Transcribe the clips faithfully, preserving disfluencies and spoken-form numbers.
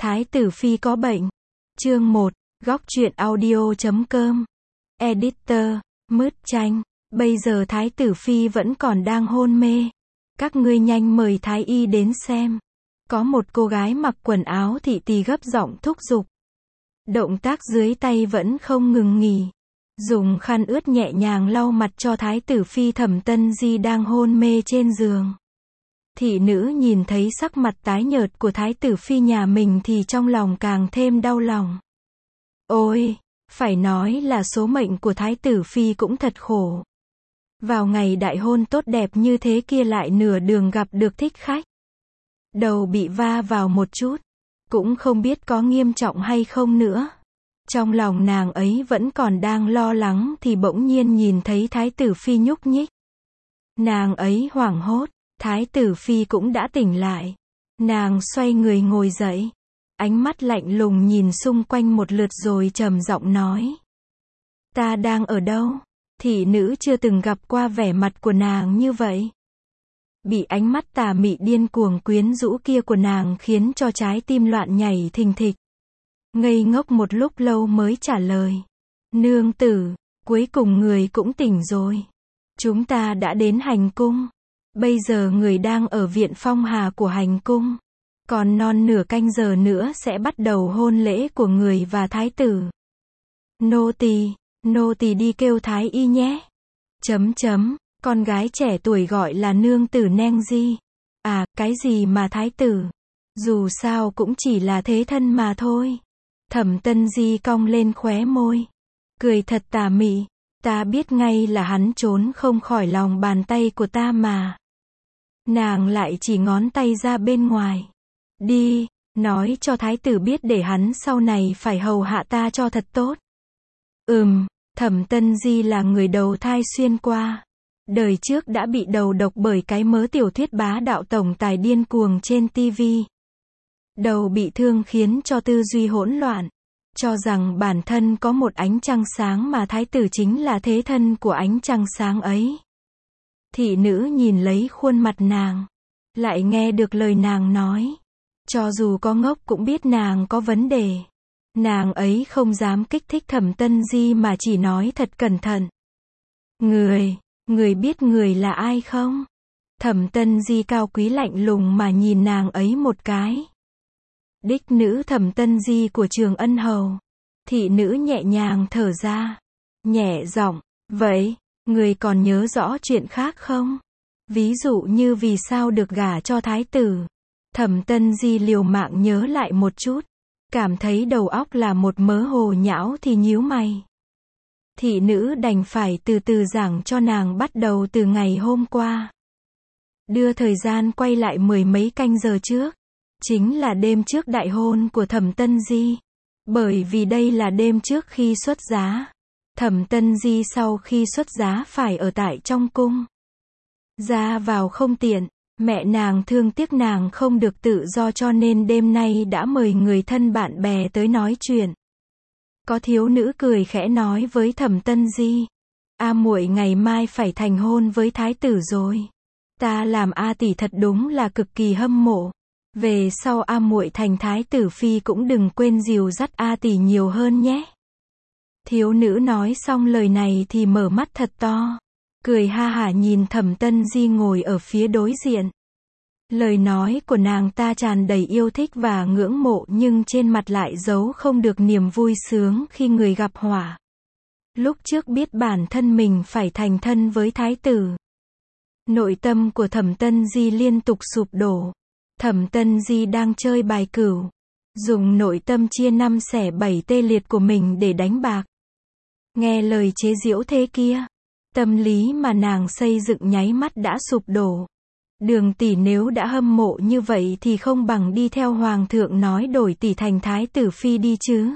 Thái tử phi có bệnh. Chương một, góc truyện audio chấm com. Editor, Mứt Chanh. Bây giờ thái tử phi vẫn còn đang hôn mê. Các ngươi nhanh mời thái y đến xem. Có một cô gái mặc quần áo thị tỳ gấp giọng thúc giục. Động tác dưới tay vẫn không ngừng nghỉ. Dùng khăn ướt nhẹ nhàng lau mặt cho thái tử phi Thẩm Tân Di đang hôn mê trên giường. Thị nữ nhìn thấy sắc mặt tái nhợt của thái tử phi nhà mình thì trong lòng càng thêm đau lòng. Ôi, phải nói là số mệnh của thái tử phi cũng thật khổ. Vào ngày đại hôn tốt đẹp như thế kia lại nửa đường gặp được thích khách. Đầu bị va vào một chút, cũng không biết có nghiêm trọng hay không nữa. Trong lòng nàng ấy vẫn còn đang lo lắng thì bỗng nhiên nhìn thấy thái tử phi nhúc nhích. Nàng ấy hoảng hốt, thái tử phi cũng đã tỉnh lại. Nàng xoay người ngồi dậy, ánh mắt lạnh lùng nhìn xung quanh một lượt rồi trầm giọng nói. Ta đang ở đâu? Thị nữ chưa từng gặp qua vẻ mặt của nàng như vậy. Bị ánh mắt tà mị điên cuồng quyến rũ kia của nàng khiến cho trái tim loạn nhảy thình thịch. Ngây ngốc một lúc lâu mới trả lời. Nương tử, cuối cùng người cũng tỉnh rồi. Chúng ta đã đến hành cung. Bây giờ người đang ở viện phong hà của hành cung. Còn non nửa canh giờ nữa sẽ bắt đầu hôn lễ của người và thái tử. Nô tỳ, nô tỳ đi kêu thái y nhé. Chấm chấm, con gái trẻ tuổi gọi là nương tử Neng Di. À, cái gì mà thái tử? Dù sao cũng chỉ là thế thân mà thôi. Thẩm Tân Di cong lên khóe môi. Cười thật tà mị. Ta biết ngay là hắn trốn không khỏi lòng bàn tay của ta mà. Nàng lại chỉ ngón tay ra bên ngoài. Đi, nói cho thái tử biết để hắn sau này phải hầu hạ ta cho thật tốt. Ừm, Thẩm Tân Di là người đầu thai xuyên qua. Đời trước đã bị đầu độc bởi cái mớ tiểu thuyết bá đạo tổng tài điên cuồng trên tivi. Đầu bị thương khiến cho tư duy hỗn loạn. Cho rằng bản thân có một ánh trăng sáng mà thái tử chính là thế thân của ánh trăng sáng ấy. Thị nữ nhìn lấy khuôn mặt nàng. Lại nghe được lời nàng nói. Cho dù có ngốc cũng biết nàng có vấn đề. Nàng ấy không dám kích thích Thẩm Tân Di mà chỉ nói thật cẩn thận. Người, người biết người là ai không? Thẩm Tân Di cao quý lạnh lùng mà nhìn nàng ấy một cái. Đích nữ Thẩm Tân Di của Trường Ân Hầu. Thị nữ nhẹ nhàng thở ra. Nhẹ giọng, vậy, người còn nhớ rõ chuyện khác không? Ví dụ như vì sao được gả cho thái tử. Thẩm Tân Di liều mạng nhớ lại một chút. Cảm thấy đầu óc là một mớ hồ nhão thì nhíu mày. Thị nữ đành phải từ từ giảng cho nàng bắt đầu từ ngày hôm qua. Đưa thời gian quay lại mười mấy canh giờ trước. Chính là đêm trước đại hôn của Thẩm Tân Di. Bởi vì đây là đêm trước khi xuất giá. Thẩm Tân Di sau khi xuất giá phải ở tại trong cung. Ra vào không tiện. Mẹ nàng thương tiếc nàng không được tự do cho nên đêm nay đã mời người thân bạn bè tới nói chuyện. Có thiếu nữ cười khẽ nói với Thẩm Tân Di. A muội ngày mai phải thành hôn với thái tử rồi. Ta làm A tỷ thật đúng là cực kỳ hâm mộ. Về sau A muội thành thái tử phi cũng đừng quên dìu dắt A tỷ nhiều hơn nhé. Thiếu nữ nói xong lời này thì mở mắt thật to. Cười ha hả nhìn Thẩm Tân Di ngồi ở phía đối diện. Lời nói của nàng ta tràn đầy yêu thích và ngưỡng mộ nhưng trên mặt lại giấu không được niềm vui sướng khi người gặp họa. Lúc trước biết bản thân mình phải thành thân với thái tử. Nội tâm của Thẩm Tân Di liên tục sụp đổ. Thẩm Tân Di đang chơi bài cửu. Dùng nội tâm chia năm xẻ bảy tê liệt của mình để đánh bạc. Nghe lời chế giễu thế kia. Tâm lý mà nàng xây dựng nháy mắt đã sụp đổ. Đường tỷ nếu đã hâm mộ như vậy thì không bằng đi theo hoàng thượng nói đổi tỷ thành thái tử phi đi chứ.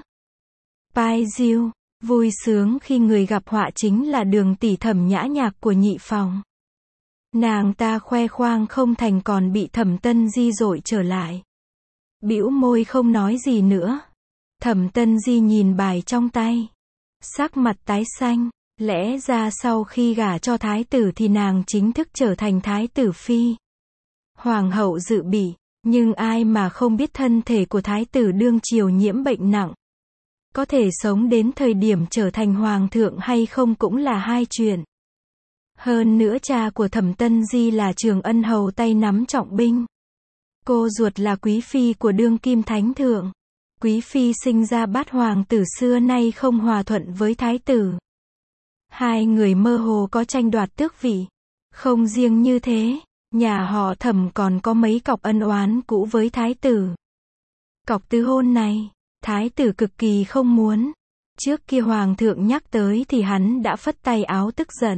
Pai diêu, vui sướng khi người gặp họa chính là đường tỷ Thẩm Nhã Nhạc của nhị phòng. Nàng ta khoe khoang không thành còn bị Thẩm Tân Di dội trở lại. Bĩu môi không nói gì nữa. Thẩm Tân Di nhìn bài trong tay. Sắc mặt tái xanh. Lẽ ra sau khi gả cho thái tử thì nàng chính thức trở thành thái tử phi. Hoàng hậu dự bị, Nhưng ai mà không biết thân thể của thái tử đương triều nhiễm bệnh nặng. Có thể sống đến thời điểm trở thành hoàng thượng hay không cũng là hai chuyện. Hơn nữa cha của Thẩm Tân Di là Trường Ân hầu tay nắm trọng binh. Cô ruột là quý phi của đương kim thánh thượng. Quý phi sinh ra bát hoàng tử xưa nay không hòa thuận với thái tử. Hai người mơ hồ có tranh đoạt tước vị. Không riêng như thế, nhà họ Thẩm còn có mấy cọc ân oán cũ với thái tử. Cọc tứ hôn này, thái tử cực kỳ không muốn. Trước kia hoàng thượng nhắc tới thì hắn đã phất tay áo tức giận.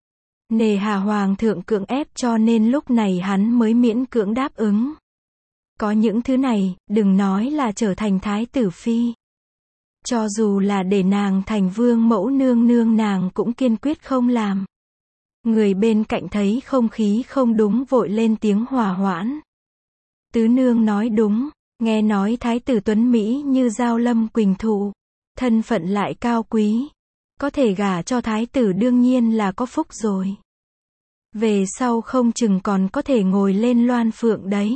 Nề hà hoàng thượng cưỡng ép cho nên lúc này hắn mới miễn cưỡng đáp ứng. Có những thứ này, đừng nói là trở thành thái tử phi. Cho dù là để nàng thành vương mẫu nương nương nàng cũng kiên quyết không làm. Người bên cạnh thấy không khí không đúng vội lên tiếng hòa hoãn. Tứ nương nói đúng, nghe nói thái tử tuấn Mỹ như Giao Lâm Quỳnh Thụ. Thân phận lại cao quý. Có thể gả cho thái tử đương nhiên là có phúc rồi. Về sau không chừng còn có thể ngồi lên loan phượng đấy.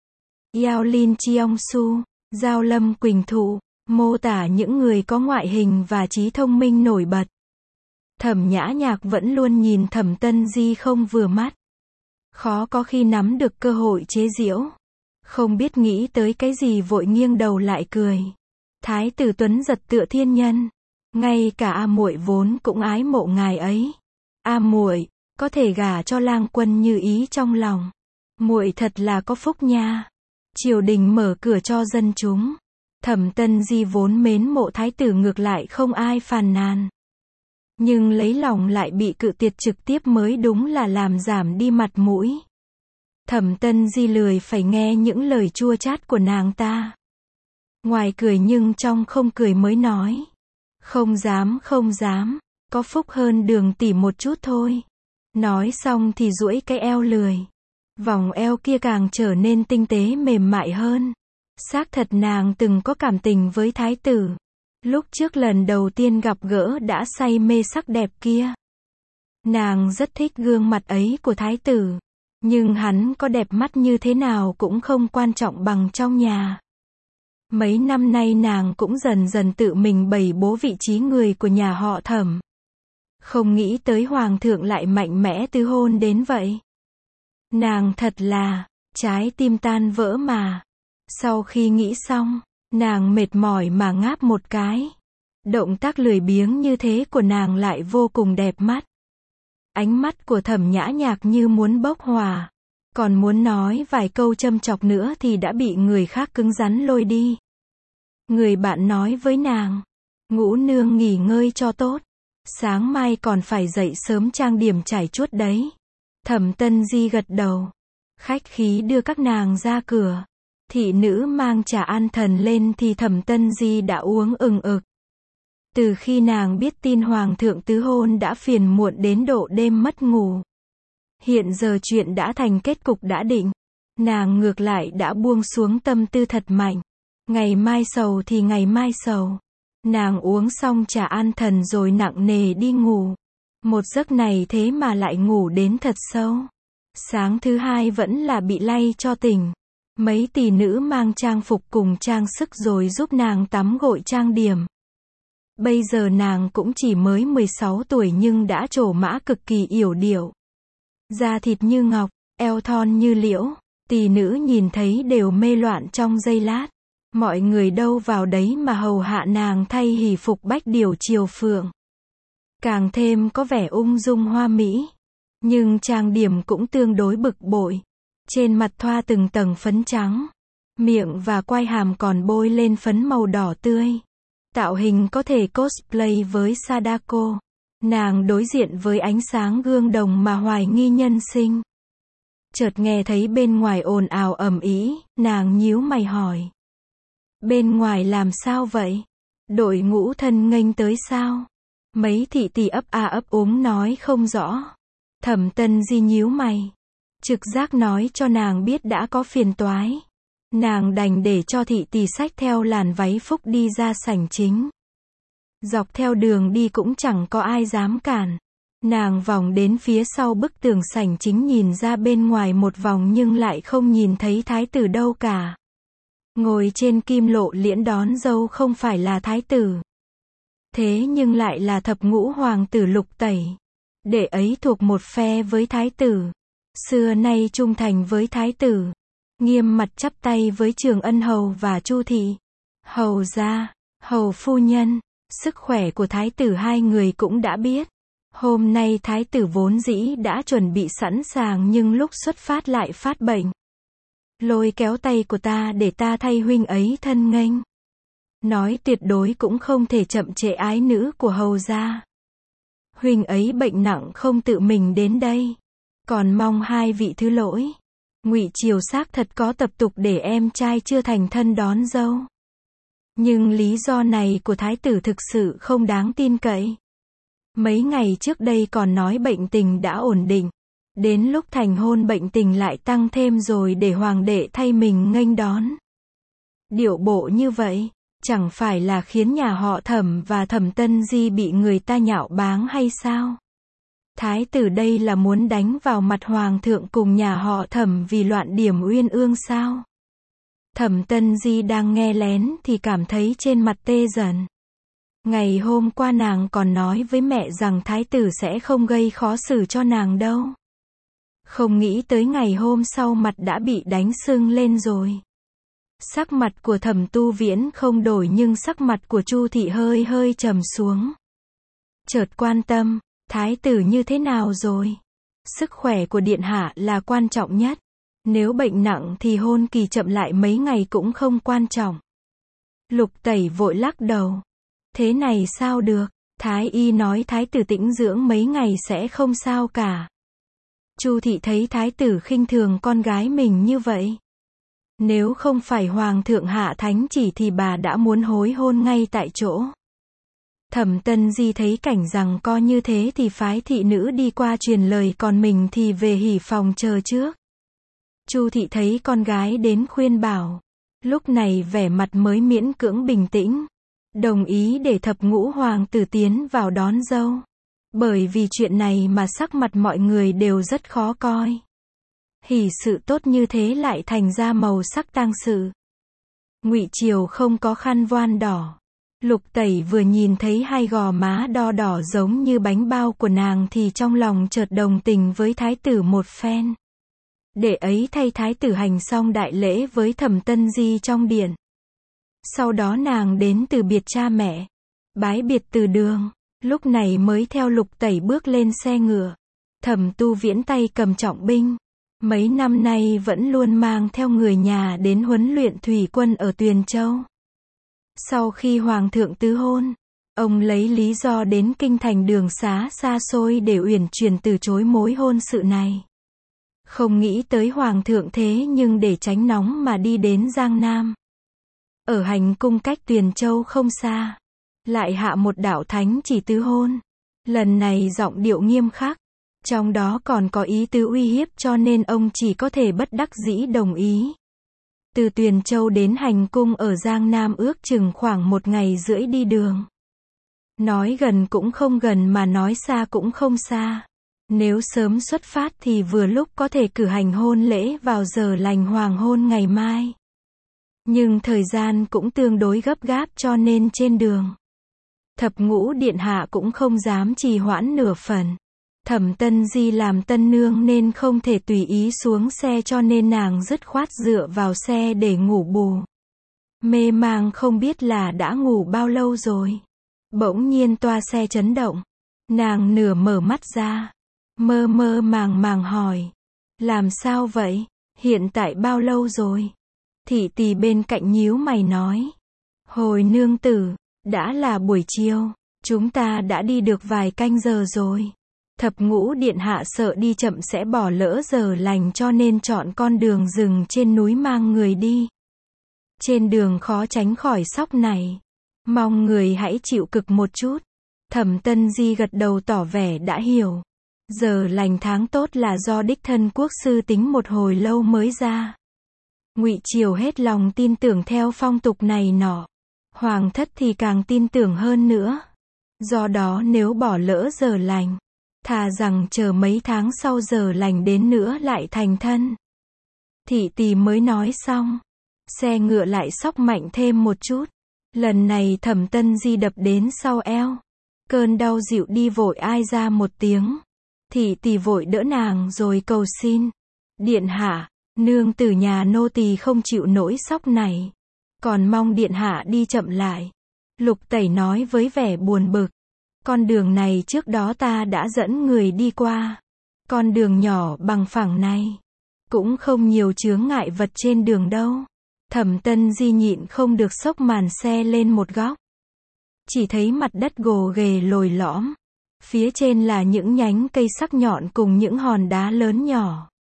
Yao Lin Cheong Su, Giao Lâm Quỳnh Thụ, mô tả những người có ngoại hình và trí thông minh nổi bật. Thẩm Nhã Nhạc vẫn luôn nhìn Thẩm Tân Di không vừa mắt. Khó có khi nắm được cơ hội chế giễu. Không biết nghĩ tới cái gì vội nghiêng đầu lại cười. Thái tử tuấn giật tựa thiên nhân. Ngay cả A muội vốn cũng ái mộ ngài ấy. A muội, có thể gả cho lang quân như ý trong lòng. Muội thật là có phúc nha. Triều đình mở cửa cho dân chúng. Thẩm Tân Di vốn mến mộ thái tử ngược lại không ai phàn nàn. Nhưng lấy lòng lại bị cự tuyệt trực tiếp mới đúng là làm giảm đi mặt mũi. Thẩm Tân Di lười phải nghe những lời chua chát của nàng ta. Ngoài cười nhưng trong không cười mới nói. Không dám không dám, có phúc hơn Đường tỷ một chút thôi. Nói xong thì duỗi cái eo lười. Vòng eo kia càng trở nên tinh tế mềm mại hơn. Xác thật nàng từng có cảm tình với thái tử. Lúc trước lần đầu tiên gặp gỡ đã say mê sắc đẹp kia. Nàng rất thích gương mặt ấy của thái tử. Nhưng hắn có đẹp mắt như thế nào cũng không quan trọng bằng trong nhà. Mấy năm nay nàng cũng dần dần tự mình bày bố vị trí người của nhà họ Thẩm. Không nghĩ tới hoàng thượng lại mạnh mẽ tứ hôn đến vậy. Nàng thật là, trái tim tan vỡ mà. Sau khi nghĩ xong, nàng mệt mỏi mà ngáp một cái. Động tác lười biếng như thế của nàng lại vô cùng đẹp mắt. Ánh mắt của Thẩm Nhã Nhạc như muốn bốc hỏa. Còn muốn nói vài câu châm chọc nữa thì đã bị người khác cứng rắn lôi đi. Người bạn nói với nàng, ngũ nương nghỉ ngơi cho tốt. Sáng mai còn phải dậy sớm trang điểm chải chuốt đấy. Thẩm Tân Di gật đầu. Khách khí đưa các nàng ra cửa. Thị nữ mang trà an thần lên thì Thẩm Tân Di đã uống ừng ực. Từ khi nàng biết tin hoàng thượng tứ hôn đã phiền muộn đến độ đêm mất ngủ. Hiện giờ chuyện đã thành kết cục đã định. Nàng ngược lại đã buông xuống tâm tư thật mạnh. Ngày mai sầu thì ngày mai sầu. Nàng uống xong trà an thần rồi nặng nề đi ngủ. Một giấc này thế mà lại ngủ đến thật sâu. Sáng thứ hai vẫn là bị lay cho tỉnh. Mấy tỷ nữ mang trang phục cùng trang sức rồi giúp nàng tắm gội trang điểm. Bây giờ nàng cũng chỉ mới mười sáu tuổi nhưng đã trổ mã cực kỳ yểu điệu. Da thịt như ngọc, eo thon như liễu. Tỷ nữ nhìn thấy đều mê loạn trong giây lát. Mọi người đâu vào đấy mà hầu hạ nàng thay hỷ phục bách điểu triều phượng. Càng thêm có vẻ ung dung hoa mỹ. Nhưng trang điểm cũng tương đối bực bội. Trên mặt thoa từng tầng phấn trắng. Miệng và quai hàm còn bôi lên phấn màu đỏ tươi. Tạo hình có thể cosplay với Sadako. Nàng đối diện với ánh sáng gương đồng mà hoài nghi nhân sinh. Chợt nghe thấy bên ngoài ồn ào ầm ĩ, nàng nhíu mày hỏi. Bên ngoài làm sao vậy? Đội ngũ thân nghênh tới sao? Mấy thị tỷ ấp a ấp úng nói không rõ. Thẩm Tân Di nhíu mày. Trực giác nói cho nàng biết đã có phiền toái. Nàng đành để cho thị tỷ xách theo làn váy phúc đi ra sảnh chính. Dọc theo đường đi cũng chẳng có ai dám cản. Nàng vòng đến phía sau bức tường sảnh chính nhìn ra bên ngoài một vòng nhưng lại không nhìn thấy thái tử đâu cả. Ngồi trên kim lộ liễn đón dâu không phải là thái tử. Thế nhưng lại là thập ngũ hoàng tử Lục Tẩy. Đệ ấy thuộc một phe với thái tử. Xưa nay trung thành với thái tử. Nghiêm mặt chắp tay với Trường Ân hầu và Chu thị. Hầu gia, hầu phu nhân, sức khỏe của thái tử hai người cũng đã biết. Hôm nay thái tử vốn dĩ đã chuẩn bị sẵn sàng nhưng lúc xuất phát lại phát bệnh. Lôi kéo tay của ta để ta thay huynh ấy thân nghênh. Nói tuyệt đối cũng không thể chậm trễ ái nữ của hầu gia. Huynh ấy bệnh nặng không tự mình đến đây. Còn mong hai vị thứ lỗi. Ngụy Triều xác thật có tập tục để em trai chưa thành thân đón dâu. Nhưng lý do này của thái tử thực sự không đáng tin cậy. Mấy ngày trước đây còn nói bệnh tình đã ổn định. Đến lúc thành hôn bệnh tình lại tăng thêm rồi để hoàng đệ thay mình nghênh đón. Điệu bộ như vậy, chẳng phải là khiến nhà họ Thẩm và Thẩm Tân Di bị người ta nhạo báng hay sao? Thái tử đây là muốn đánh vào mặt hoàng thượng cùng nhà họ Thẩm vì loạn điểm uyên ương sao? Thẩm Tân Di đang nghe lén thì cảm thấy trên mặt tê dần. Ngày hôm qua nàng còn nói với mẹ rằng thái tử sẽ không gây khó xử cho nàng đâu. Không nghĩ tới ngày hôm sau mặt đã bị đánh sưng lên rồi. Sắc mặt của Thẩm Tu Viễn không đổi nhưng sắc mặt của Chu thị hơi hơi trầm xuống. Chợt quan tâm, thái tử như thế nào rồi? Sức khỏe của điện hạ là quan trọng nhất. Nếu bệnh nặng thì hôn kỳ chậm lại mấy ngày cũng không quan trọng. Lục Tẩy vội lắc đầu. Thế này sao được? Thái y nói thái tử tĩnh dưỡng mấy ngày sẽ không sao cả. Chu thị thấy thái tử khinh thường con gái mình như vậy. Nếu không phải hoàng thượng hạ thánh chỉ thì bà đã muốn hối hôn ngay tại chỗ. Thẩm Tân Di thấy cảnh rằng co như thế thì phái thị nữ đi qua truyền lời còn mình thì về hỉ phòng chờ trước. Chu thị thấy con gái đến khuyên bảo. Lúc này vẻ mặt mới miễn cưỡng bình tĩnh. Đồng ý để thập ngũ hoàng tử tiến vào đón dâu. Bởi vì chuyện này mà sắc mặt mọi người đều rất khó coi. Hỉ sự tốt như thế lại thành ra màu sắc tang sự. Ngụy Triều không có khăn voan đỏ. Lục Tẩy vừa nhìn thấy hai gò má đo đỏ giống như bánh bao của nàng thì trong lòng chợt đồng tình với thái tử một phen. Để ấy thay thái tử hành xong đại lễ với Thẩm Tân Di trong điện. Sau đó nàng đến từ biệt cha mẹ. Bái biệt từ đường. Lúc này mới theo Lục Tẩy bước lên xe ngựa. Thẩm Tu Viễn tay cầm trọng binh. Mấy năm nay vẫn luôn mang theo người nhà đến huấn luyện thủy quân ở Tuyền Châu. Sau khi hoàng thượng tứ hôn, ông lấy lý do đến kinh thành đường xá xa xôi để uyển chuyển từ chối mối hôn sự này. Không nghĩ tới hoàng thượng thế nhưng để tránh nóng mà đi đến Giang Nam. Ở hành cung cách Tuyền Châu không xa, lại hạ một đạo thánh chỉ tứ hôn. Lần này giọng điệu nghiêm khắc, trong đó còn có ý tứ uy hiếp cho nên ông chỉ có thể bất đắc dĩ đồng ý. Từ Tuyền Châu đến hành cung ở Giang Nam ước chừng khoảng một ngày rưỡi đi đường. Nói gần cũng không gần mà nói xa cũng không xa. Nếu sớm xuất phát thì vừa lúc có thể cử hành hôn lễ vào giờ lành hoàng hôn ngày mai. Nhưng thời gian cũng tương đối gấp gáp cho nên trên đường. Thập ngũ điện hạ cũng không dám trì hoãn nửa phần. Thẩm Tân Di làm tân nương nên không thể tùy ý xuống xe cho nên nàng dứt khoát dựa vào xe để ngủ bù. Mê mang không biết là đã ngủ bao lâu rồi. Bỗng nhiên toa xe chấn động. Nàng nửa mở mắt ra. Mơ mơ màng màng hỏi. Làm sao vậy? Hiện tại bao lâu rồi? Thị tỳ bên cạnh nhíu mày nói. Hồi nương tử, đã là buổi chiều. Chúng ta đã đi được vài canh giờ rồi. Thập ngũ điện hạ sợ đi chậm sẽ bỏ lỡ giờ lành cho nên chọn con đường rừng trên núi mang người đi. Trên đường khó tránh khỏi sóc này. Mong người hãy chịu cực một chút. Thẩm Tân Di gật đầu tỏ vẻ đã hiểu. Giờ lành tháng tốt là do đích thân quốc sư tính một hồi lâu mới ra. Ngụy Triều hết lòng tin tưởng theo phong tục này nọ. Hoàng thất thì càng tin tưởng hơn nữa. Do đó nếu bỏ lỡ giờ lành, thà rằng chờ mấy tháng sau giờ lành đến nữa lại thành thân. Thị tỳ mới nói xong, xe ngựa lại xóc mạnh thêm một chút. Lần này Thẩm Tân Di đập đến sau eo. Cơn đau dịu đi vội ai ra một tiếng. Thị tỳ vội đỡ nàng rồi cầu xin. Điện hạ, nương tử nhà nô tỳ không chịu nổi sóc này. Còn mong điện hạ đi chậm lại. Lục Tẩy nói với vẻ buồn bực. Con đường này trước đó ta đã dẫn người đi qua. Con đường nhỏ bằng phẳng này. Cũng không nhiều chướng ngại vật trên đường đâu. Thẩm Tân Di nhịn không được xốc màn xe lên một góc. Chỉ thấy mặt đất gồ ghề lồi lõm. Phía trên là những nhánh cây sắc nhọn cùng những hòn đá lớn nhỏ.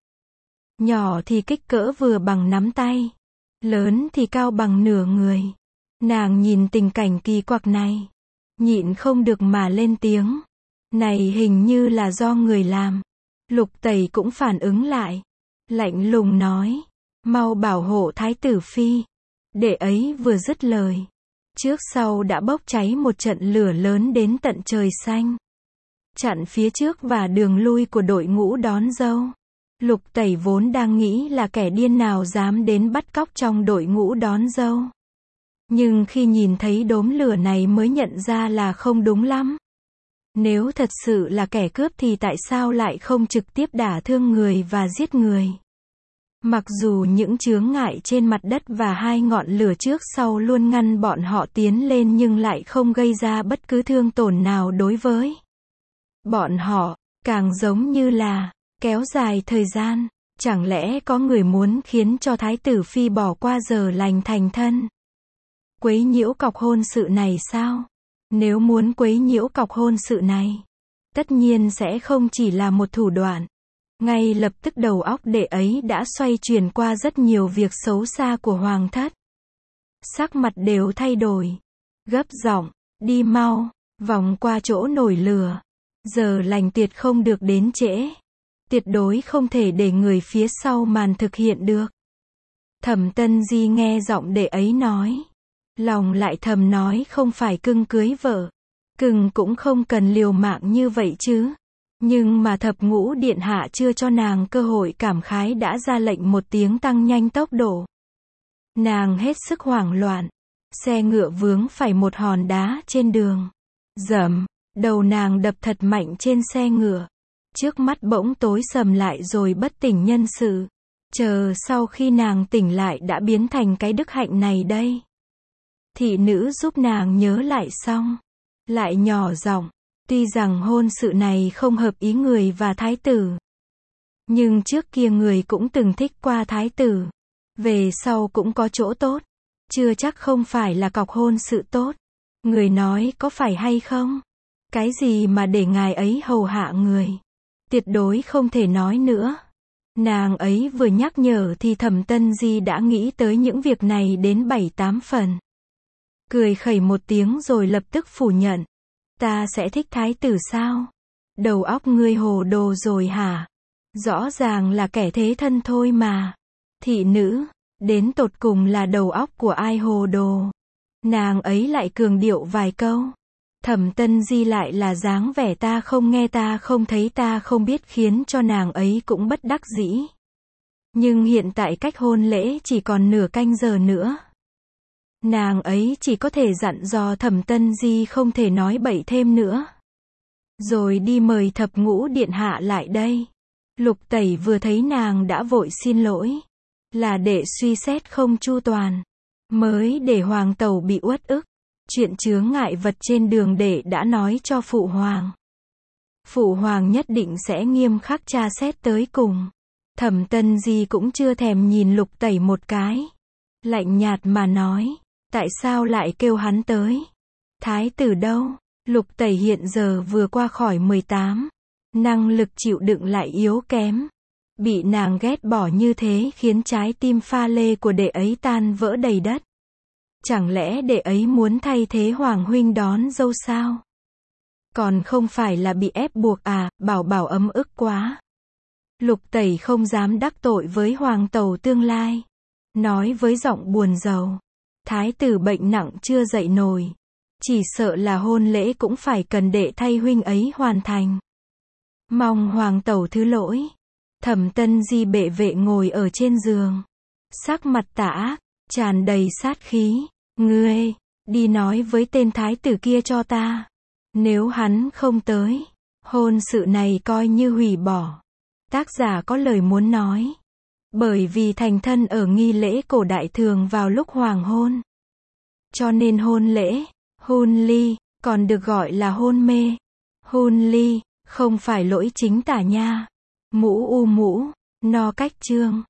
Nhỏ thì kích cỡ vừa bằng nắm tay. Lớn thì cao bằng nửa người. Nàng nhìn tình cảnh kỳ quặc này. Nhịn không được mà lên tiếng. Này hình như là do người làm. Lục Tẩy cũng phản ứng lại. Lạnh lùng nói. Mau bảo hộ thái tử phi. Đệ ấy vừa dứt lời. Trước sau đã bốc cháy một trận lửa lớn đến tận trời xanh. Chặn phía trước và đường lui của đội ngũ đón dâu. Lục Tẩy vốn đang nghĩ là kẻ điên nào dám đến bắt cóc trong đội ngũ đón dâu. Nhưng khi nhìn thấy đốm lửa này mới nhận ra là không đúng lắm. Nếu thật sự là kẻ cướp thì tại sao lại không trực tiếp đả thương người và giết người? Mặc dù những chướng ngại trên mặt đất và hai ngọn lửa trước sau luôn ngăn bọn họ tiến lên nhưng lại không gây ra bất cứ thương tổn nào đối với bọn họ, càng giống như là kéo dài thời gian. Chẳng lẽ có người muốn khiến cho thái tử phi bỏ qua giờ lành thành thân? Quấy nhiễu cọc hôn sự này sao? Nếu muốn quấy nhiễu cọc hôn sự này, tất nhiên sẽ không chỉ là một thủ đoạn. Ngay lập tức đầu óc đệ ấy đã xoay chuyển qua rất nhiều việc xấu xa của hoàng thất. Sắc mặt đều thay đổi. Gấp giọng, đi mau, vòng qua chỗ nổi lửa. Giờ lành tuyệt không được đến trễ. Tuyệt đối không thể để người phía sau màn thực hiện được. Thẩm Tân Di nghe giọng đệ ấy nói. Lòng lại thầm nói không phải cưng cưới vợ. Cưng cũng không cần liều mạng như vậy chứ. Nhưng mà thập ngũ điện hạ chưa cho nàng cơ hội cảm khái đã ra lệnh một tiếng tăng nhanh tốc độ. Nàng hết sức hoảng loạn. Xe ngựa vướng phải một hòn đá trên đường. Dầm, đầu nàng đập thật mạnh trên xe ngựa. Trước mắt bỗng tối sầm lại rồi bất tỉnh nhân sự. Chờ sau khi nàng tỉnh lại đã biến thành cái đức hạnh này đây. Thị nữ giúp nàng nhớ lại xong. Lại nhỏ giọng. Tuy rằng hôn sự này không hợp ý người và thái tử. Nhưng trước kia người cũng từng thích qua thái tử. Về sau cũng có chỗ tốt. Chưa chắc không phải là cọc hôn sự tốt. Người nói có phải hay không? Cái gì mà để ngài ấy hầu hạ người? Tuyệt đối không thể nói nữa. Nàng ấy vừa nhắc nhở thì Thẩm Tân Di đã nghĩ tới những việc này đến bảy tám phần. Cười khẩy một tiếng rồi lập tức phủ nhận. Ta sẽ thích thái tử sao? Đầu óc ngươi hồ đồ rồi hả? Rõ ràng là kẻ thế thân thôi mà. Thị nữ, đến tột cùng là đầu óc của ai hồ đồ? Nàng ấy lại cường điệu vài câu. Thẩm Tân Di lại là dáng vẻ ta không nghe ta không thấy ta không biết khiến cho nàng ấy cũng bất đắc dĩ. Nhưng hiện tại cách hôn lễ chỉ còn nửa canh giờ nữa. Nàng ấy chỉ có thể dặn dò Thẩm Tân Di không thể nói bậy thêm nữa. Rồi đi mời thập ngũ điện hạ lại đây. Lục Tẩy vừa thấy nàng đã vội xin lỗi. Là đệ suy xét không chu toàn. Mới để hoàng tẩu bị uất ức. Chuyện chướng ngại vật trên đường đệ đã nói cho phụ hoàng. Phụ hoàng nhất định sẽ nghiêm khắc tra xét tới cùng. Thẩm Tân Di cũng chưa thèm nhìn Lục Tẩy một cái. Lạnh nhạt mà nói. Tại sao lại kêu hắn tới? Thái tử đâu? Lục Tẩy hiện giờ vừa qua khỏi mười tám. Năng lực chịu đựng lại yếu kém. Bị nàng ghét bỏ như thế khiến trái tim pha lê của đệ ấy tan vỡ đầy đất. Chẳng lẽ đệ ấy muốn thay thế hoàng huynh đón dâu sao? Còn không phải là bị ép buộc à, bảo bảo ấm ức quá. Lục Tẩy không dám đắc tội với hoàng tẩu tương lai. Nói với giọng buồn rầu. Thái tử bệnh nặng chưa dậy nổi. Chỉ sợ là hôn lễ cũng phải cần đệ thay huynh ấy hoàn thành. Mong hoàng tẩu thứ lỗi. Thẩm Tân Di bệ vệ ngồi ở trên giường. Sắc mặt tà ác, tràn đầy sát khí. Ngươi, đi nói với tên thái tử kia cho ta. Nếu hắn không tới, hôn sự này coi như hủy bỏ. Tác giả có lời muốn nói. Bởi vì thành thân ở nghi lễ cổ đại thường vào lúc hoàng hôn. Cho nên hôn lễ, hôn ly, còn được gọi là hôn mê. Hôn ly, không phải lỗi chính tả nha. Mũ u mũ, no cách chương.